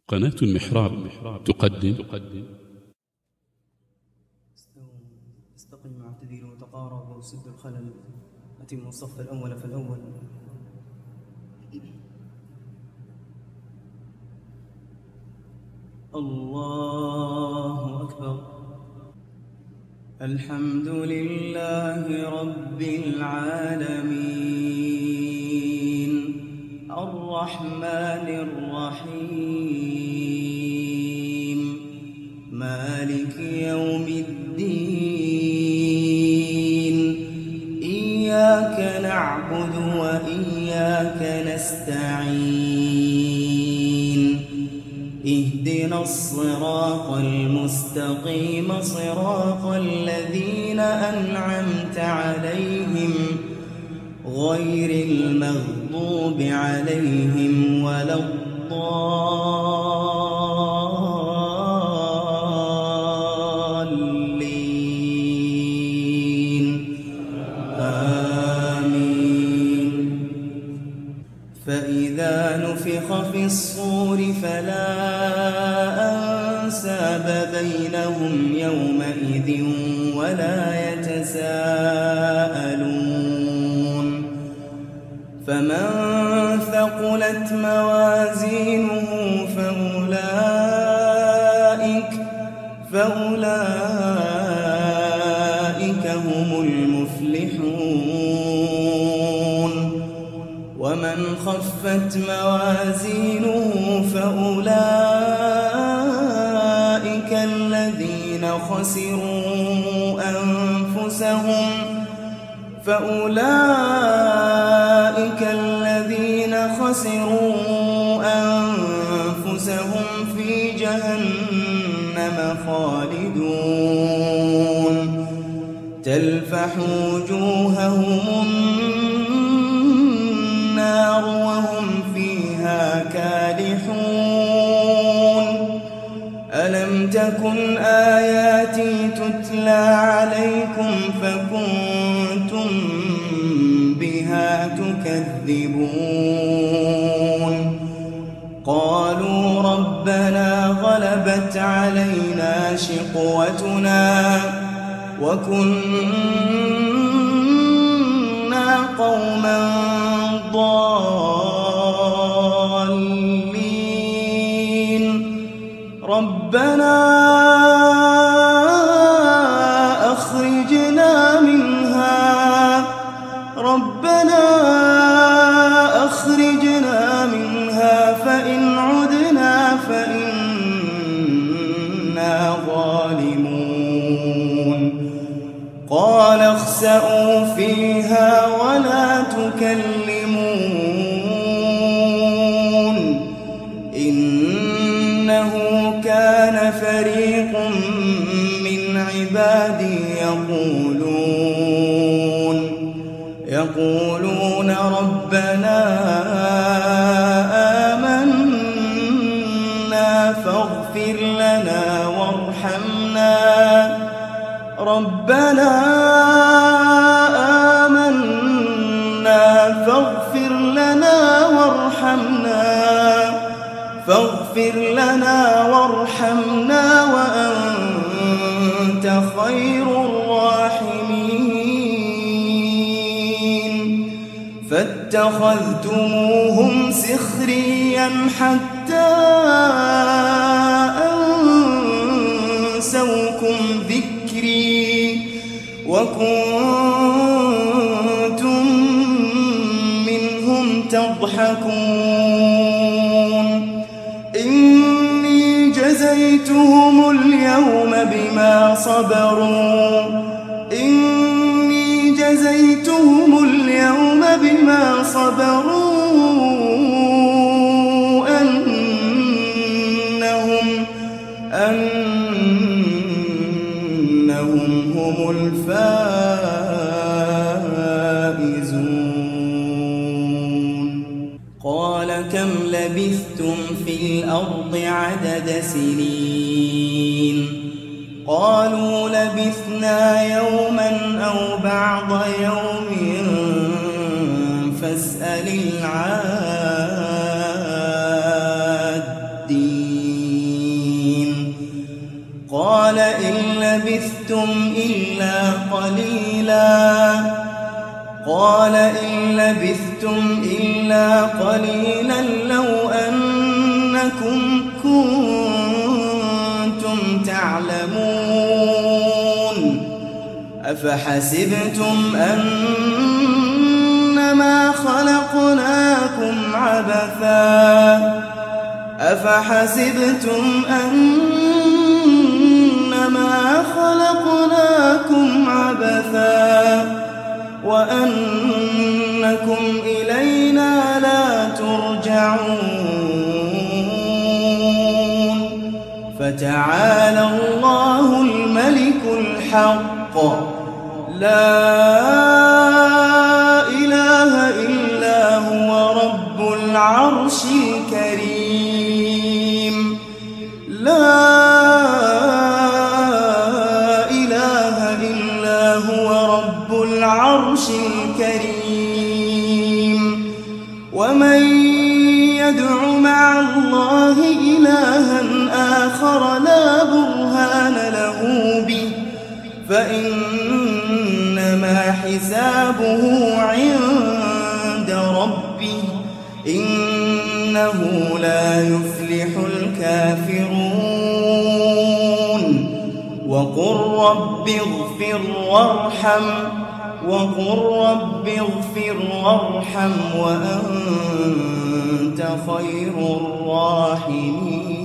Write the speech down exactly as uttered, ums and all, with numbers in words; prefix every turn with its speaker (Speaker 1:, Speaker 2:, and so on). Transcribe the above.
Speaker 1: قناة المحراب تقدم
Speaker 2: استقم واعتدل وتقارب وسد الخلل أتم الصف الأول فالأول. الله أكبر. الحمد لله رب العالمين الرحمن الرحيم مالك يوم الدين إياك نعبد وإياك نستعين اهدنا الصراط المستقيم صراط الذين أنعمت عليهم غير المغضوب عليهم ولا الضالين آمين. فإذا نفخ في الصور فلا أنساب بينهم يومئذ ولا يتساءلون. فمن ثقلت موازينه فأولئك فأولئك هم المفلحون. ومن خفت موازينه فأولئك الذين خسروا أنفسهم فأولئك الذين خسروا أنفسهم في جهنم خالدون. تلفح وجوههم النار وهم فيها كالحون. ألم تكن آياتي تتلى عليكم فكنتم بها تكذبون. قالوا ربنا غلبت علينا شقوتنا وكنا قوما ضالين. ربنا أخرجنا منها ربنا أخرجنا منها فإن عدنا فإنا ظالمون. قال اخسئوا فيها ولا تكلمون. إنه كان فريق من عبادي يقولون يقولون ربنا آمنا فاغفر لنا وارحمنا ربنا آمنا فاغفر لنا وارحمنا فاغفر لنا وارحمنا وأنت خير الراحمين. فاتخذتموهم سخريا حتى أنسوكم ذكري وكنتم منهم تضحكون. إني جزيتهم اليوم بما صبروا إني جزيتهم اليوم بما صبروا أنهم أنهم هم الفائزون. قال كم لبثتم في الأرض عدد سنين؟ قالوا لبثنا يوما أو بعض يوم فاسأل العادين. لبثتم إلا قليلا قال إن لبثتم إلا قليلا لو أنكم كنتم تعلمون أفحسبتم أنما خلقناكم عبثا أفحسبتم أنما خلقناكم عبثا وأنكم إلينا لا ترجعون فتعالى الله الملك الحق لا إله إلا هو رب العرش الكريم لا إله إلا هو رب العرش الكريم ومن يدع مع الله إلها آخر لا برهان له به فإنما حسابه عند ربه إنه لا يفلح الكافرون وقل رب اغفر وارحم وقل رب اغفر وارحم وأنت خير الراحمين.